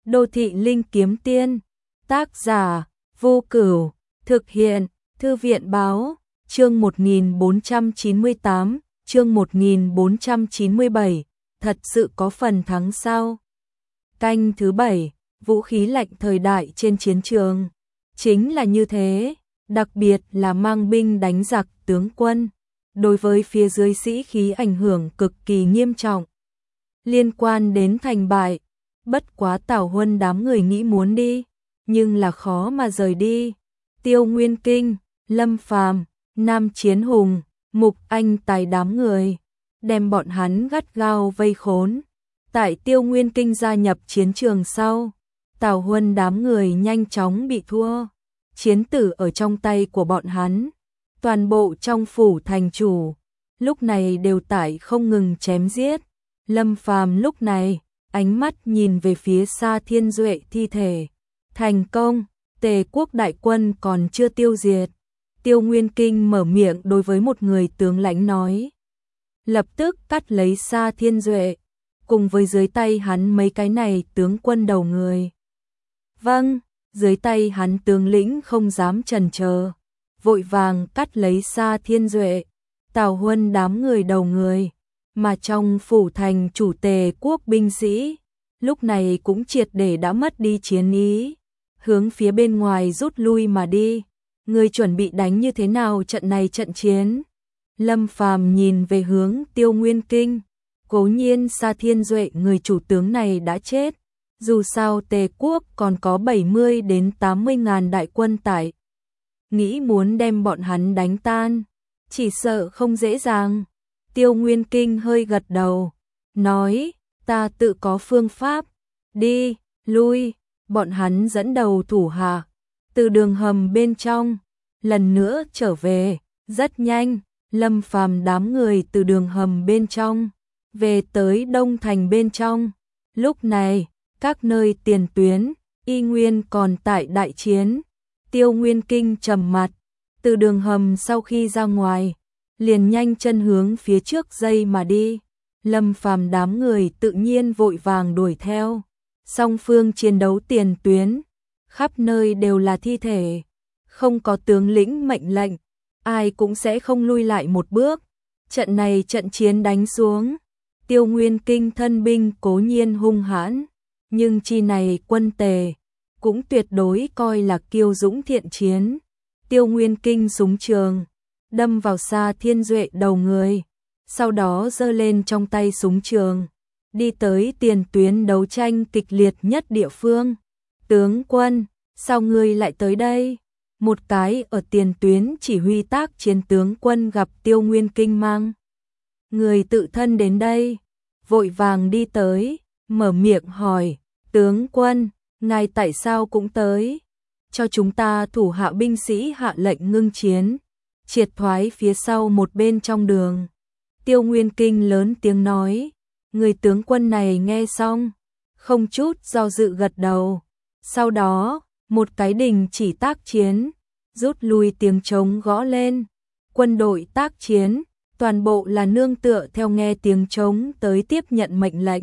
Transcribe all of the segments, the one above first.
Đô thị linh kiếm tiên, tác giả, Vô Cửu, thực hiện, Thư viện báo, chương 1498, chương 1497, thật sự có phần thắng sao? Canh thứ 7, vũ khí lạnh thời đại trên chiến trường. Chính là như thế, đặc biệt là mang binh đánh giặc tướng quân. Đối với phía dưới sĩ khí ảnh hưởng cực kỳ nghiêm trọng. Liên quan đến thành bại, bất quá Tào Huân đám người nghĩ muốn đi, nhưng là khó mà rời đi. Tiêu Nguyên Kinh, Lâm Phàm, Nam Chiến Hùng, Mục Anh Tài đám người, đem bọn hắn gắt gao vây khốn. Tại Tiêu Nguyên Kinh gia nhập chiến trường sau, Tào Huân đám người nhanh chóng bị thua. Chiến tử ở trong tay của bọn hắn. Toàn bộ trong phủ thành chủ, lúc này đều tại không ngừng chém giết. Lâm Phàm lúc này, ánh mắt nhìn về phía xa Thiên Duệ thi thể. Thành công, Tề quốc đại quân còn chưa tiêu diệt. Tiêu Nguyên Kinh mở miệng đối với một người tướng lãnh nói. Lập tức cắt lấy xa Thiên Duệ, cùng với dưới tay hắn mấy cái này tướng quân đầu người. Vâng, dưới tay hắn tướng lĩnh không dám chần chờ, vội vàng cắt lấy xa Thiên Duệ, Tào Huân đám người đầu người, mà trong phủ thành chủ Tề quốc binh sĩ, lúc này cũng triệt để đã mất đi chiến ý, hướng phía bên ngoài rút lui mà đi. Người chuẩn bị đánh như thế nào trận này trận chiến? Lâm Phàm nhìn về hướng Tiêu Nguyên Kinh, cố nhiên xa Thiên Duệ người chủ tướng này đã chết, dù sao Tề quốc còn có 70 đến 80 ngàn đại quân tại. Nghĩ muốn đem bọn hắn đánh tan, chỉ sợ không dễ dàng. Tiêu Nguyên Kinh hơi gật đầu, nói, ta tự có phương pháp, đi, lui, bọn hắn dẫn đầu thủ hạ, từ đường hầm bên trong, lần nữa trở về, rất nhanh, Lâm Phàm đám người từ đường hầm bên trong, về tới Đông Thành bên trong. Lúc này, các nơi tiền tuyến, y nguyên còn tại đại chiến. Tiêu Nguyên Kinh trầm mặt, từ đường hầm sau khi ra ngoài, liền nhanh chân hướng phía trước dây mà đi. Lâm Phàm đám người tự nhiên vội vàng đuổi theo. Song phương chiến đấu tiền tuyến, khắp nơi đều là thi thể, không có tướng lĩnh mệnh lệnh, ai cũng sẽ không lui lại một bước. Trận này trận chiến đánh xuống, Tiêu Nguyên Kinh thân binh cố nhiên hung hãn, nhưng chi này quân Tề cũng tuyệt đối coi là kiêu dũng thiện chiến. Tiêu Nguyên Kinh súng trường đâm vào xa Thiên Duệ đầu người, sau đó giơ lên trong tay súng trường, đi tới tiền tuyến đấu tranh kịch liệt nhất địa phương. Tướng quân, sao ngươi lại tới đây? Một cái ở tiền tuyến chỉ huy tác chiến tướng quân gặp Tiêu Nguyên Kinh mang người tự thân đến đây, vội vàng đi tới, mở miệng hỏi, tướng quân, ngài tại sao cũng tới? Cho chúng ta thủ hạ binh sĩ hạ lệnh ngưng chiến, triệt thoái phía sau một bên trong đường. Tiêu Nguyên Kinh lớn tiếng nói, người tướng quân này nghe xong, không chút do dự gật đầu. Sau đó, một cái đình chỉ tác chiến, rút lui tiếng trống gõ lên. Quân đội tác chiến, toàn bộ là nương tựa theo nghe tiếng trống tới tiếp nhận mệnh lệnh.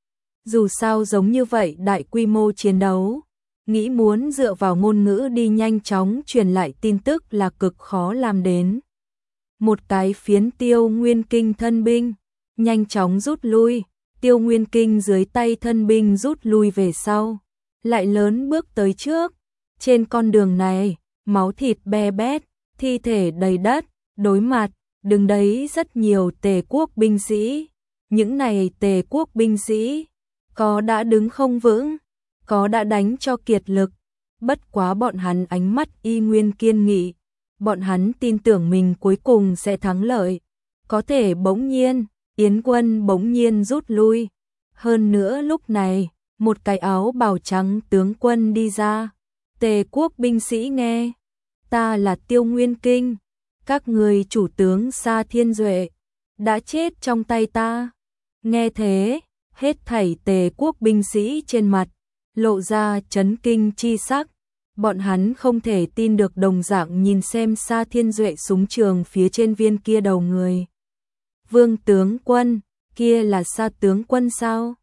Dù sao giống như vậy đại quy mô chiến đấu, nghĩ muốn dựa vào ngôn ngữ đi nhanh chóng truyền lại tin tức là cực khó làm đến. Một cái phiến Tiêu Nguyên Kinh thân binh, nhanh chóng rút lui, Tiêu Nguyên Kinh dưới tay thân binh rút lui về sau, lại lớn bước tới trước. Trên con đường này, máu thịt be bét, thi thể đầy đất, đối mặt, đứng đấy rất nhiều Tề quốc binh sĩ. Những này Tề quốc binh sĩ, có đã đứng không vững, có đã đánh cho kiệt lực, bất quá bọn hắn ánh mắt y nguyên kiên nghị, bọn hắn tin tưởng mình cuối cùng sẽ thắng lợi. Có thể bỗng nhiên, Yến quân bỗng nhiên rút lui. Hơn nữa lúc này, một cái áo bào trắng tướng quân đi ra. Tề quốc binh sĩ nghe, ta là Tiêu Nguyên Kinh, các người chủ tướng xa Thiên Duệ, đã chết trong tay ta. Nghe thế, hết thảy Tề quốc binh sĩ trên mặt, lộ ra chấn kinh chi sắc. Bọn hắn không thể tin được đồng dạng nhìn xem xa Thiên Duệ súng trường phía trên viên kia đầu người. Vương tướng quân, kia là xa tướng quân sao?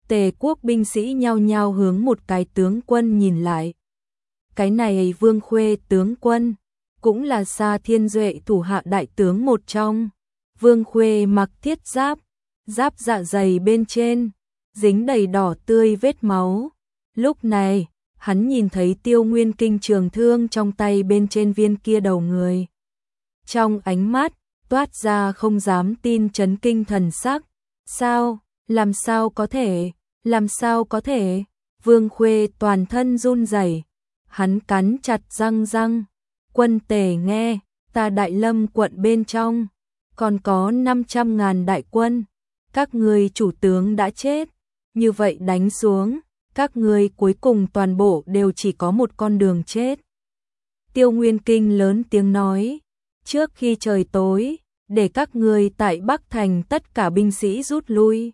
Tề quốc binh sĩ nhao nhao hướng một cái tướng quân nhìn lại. Cái này Vương Khuê tướng quân, cũng là Sa Thiên Duệ thủ hạ đại tướng một trong. Vương Khuê mặc thiết giáp, giáp dạ dày bên trên, dính đầy đỏ tươi vết máu. Lúc này, hắn nhìn thấy Tiêu Nguyên Kinh trường thương trong tay bên trên viên kia đầu người. Trong ánh mắt, toát ra không dám tin chấn kinh thần sắc. Sao? Làm sao có thể? Làm sao có thể? Vương Khuê toàn thân run rẩy, hắn cắn chặt răng. Quân Tề nghe, ta Đại Lâm quận bên trong, còn có 500.000 đại quân. Các người chủ tướng đã chết, như vậy đánh xuống, các người cuối cùng toàn bộ đều chỉ có một con đường chết. Tiêu Nguyên Kinh lớn tiếng nói, trước khi trời tối, để các người tại Bắc Thành tất cả binh sĩ rút lui.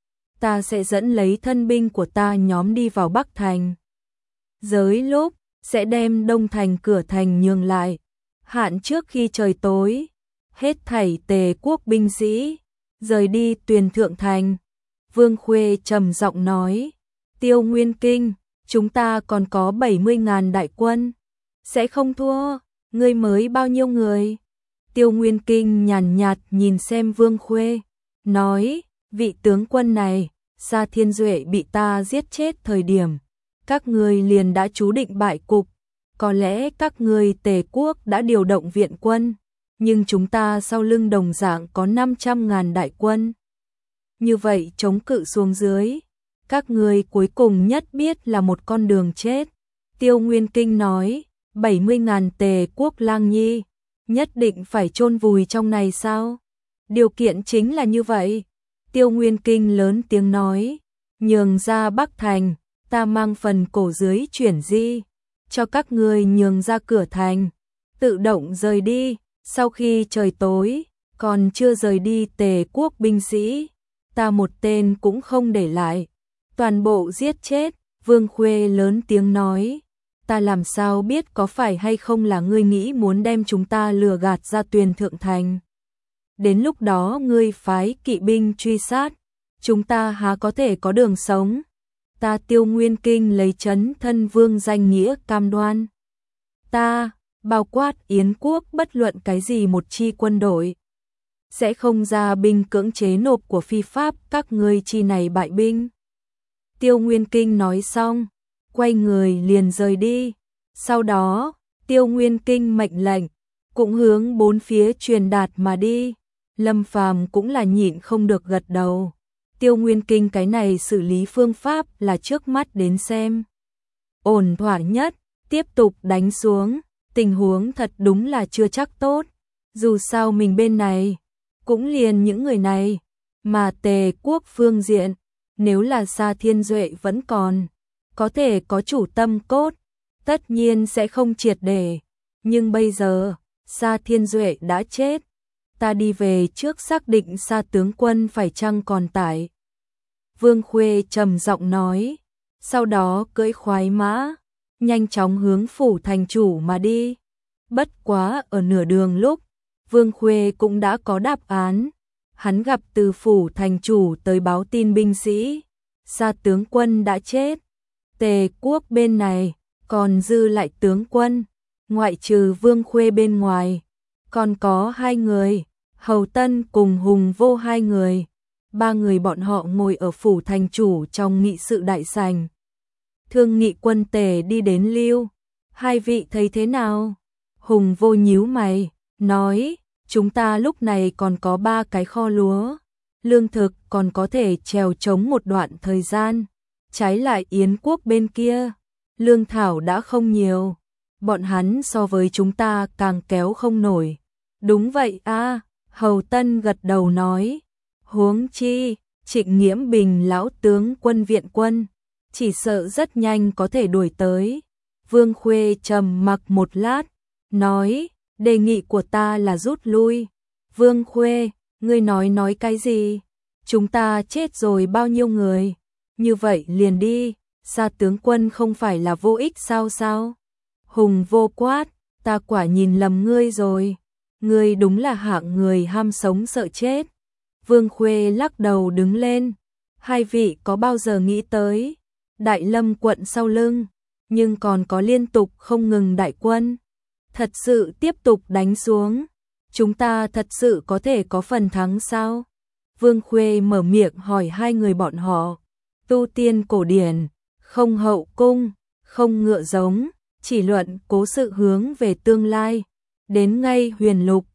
Ta sẽ dẫn lấy thân binh của ta nhóm đi vào Bắc Thành. Giới lúc, sẽ đem Đông Thành cửa thành nhường lại. Hạn trước khi trời tối, hết thảy Tề quốc binh sĩ, rời đi Tuyền Thượng Thành. Vương Khuê trầm giọng nói, Tiêu Nguyên Kinh, chúng ta còn có 70.000 đại quân, sẽ không thua, ngươi mới bao nhiêu người? Tiêu Nguyên Kinh nhàn nhạt nhìn xem Vương Khuê, nói, vị tướng quân này, Sa Thiên Duệ bị ta giết chết thời điểm, các ngươi liền đã chú định bại cục, có lẽ các ngươi Tề quốc đã điều động viện quân, nhưng chúng ta sau lưng đồng dạng có 500.000 đại quân. Như vậy chống cự xuống dưới, các ngươi cuối cùng nhất biết là một con đường chết. Tiêu Nguyên Kinh nói, 70.000 Tề quốc lang nhi, nhất định phải chôn vùi trong này sao? Điều kiện chính là như vậy. Tiêu Nguyên Kinh lớn tiếng nói, nhường ra Bắc Thành, ta mang phần cổ dưới chuyển di, cho các ngươi nhường ra cửa thành, tự động rời đi. Sau khi trời tối, còn chưa rời đi Tề quốc binh sĩ, ta một tên cũng không để lại, toàn bộ giết chết. Vương Khuê lớn tiếng nói, ta làm sao biết có phải hay không là ngươi nghĩ muốn đem chúng ta lừa gạt ra Tuyền Thượng Thành. Đến lúc đó ngươi phái kỵ binh truy sát, chúng ta há có thể có đường sống. Ta Tiêu Nguyên Kinh lấy trấn thân vương danh nghĩa cam đoan. Ta, bao quát Yến quốc bất luận cái gì một chi quân đội, sẽ không ra binh cưỡng chế nộp của phi pháp các ngươi chi này bại binh. Tiêu Nguyên Kinh nói xong, quay người liền rời đi. Sau đó, Tiêu Nguyên Kinh mệnh lệnh, cũng hướng bốn phía truyền đạt mà đi. Lâm Phàm cũng là nhịn không được gật đầu. Tiêu Nguyên Kinh cái này xử lý phương pháp là trước mắt đến xem ổn thỏa nhất, tiếp tục đánh xuống, tình huống thật đúng là chưa chắc tốt. Dù sao mình bên này, cũng liền những người này, mà Tề quốc phương diện, nếu là Sa Thiên Duệ vẫn còn, có thể có chủ tâm cốt, tất nhiên sẽ không triệt để. Nhưng bây giờ, Sa Thiên Duệ đã chết, ta đi về trước xác định Sa tướng quân phải chăng còn tại. Vương Khuê trầm giọng nói, sau đó cưỡi khoái mã, nhanh chóng hướng phủ thành chủ mà đi. Bất quá ở nửa đường lúc, Vương Khuê cũng đã có đáp án. Hắn gặp từ phủ thành chủ tới báo tin binh sĩ, Sa tướng quân đã chết. Tề quốc bên này, còn dư lại tướng quân, ngoại trừ Vương Khuê bên ngoài, còn có 2 người, Hầu Tân cùng Hùng Vô 2 người. 3 người bọn họ ngồi ở phủ thành chủ trong nghị sự đại sảnh. Thương nghị quân Tề đi đến Lưu, 2 vị thấy thế nào? Hùng Vô nhíu mày, nói, chúng ta lúc này còn có 3 cái kho lúa, lương thực còn có thể trèo chống một đoạn thời gian. Trái lại Yến quốc bên kia, lương thảo đã không nhiều, bọn hắn so với chúng ta càng kéo không nổi. Đúng vậy a, Hầu Tân gật đầu nói, huống chi, Trịnh Nghiễm Bình lão tướng quân viện quân, chỉ sợ rất nhanh có thể đuổi tới. Vương Khuê trầm mặc một lát, nói, đề nghị của ta là rút lui. Vương Khuê, ngươi nói cái gì? Chúng ta chết rồi bao nhiêu người? Như vậy liền đi, Sa tướng quân không phải là vô ích sao? Hùng Vô quát, ta quả nhìn lầm ngươi rồi. Ngươi đúng là hạng người ham sống sợ chết. Vương Khuê lắc đầu đứng lên. Hai vị có bao giờ nghĩ tới Đại Lâm quận sau lưng, nhưng còn có liên tục không ngừng đại quân, thật sự tiếp tục đánh xuống, chúng ta thật sự có thể có phần thắng sao? Vương Khuê mở miệng hỏi hai người bọn họ. Tu tiên cổ điển, không hậu cung, không ngựa giống, chỉ luận cố sự hướng về tương lai. Đến ngay Huyền Lục,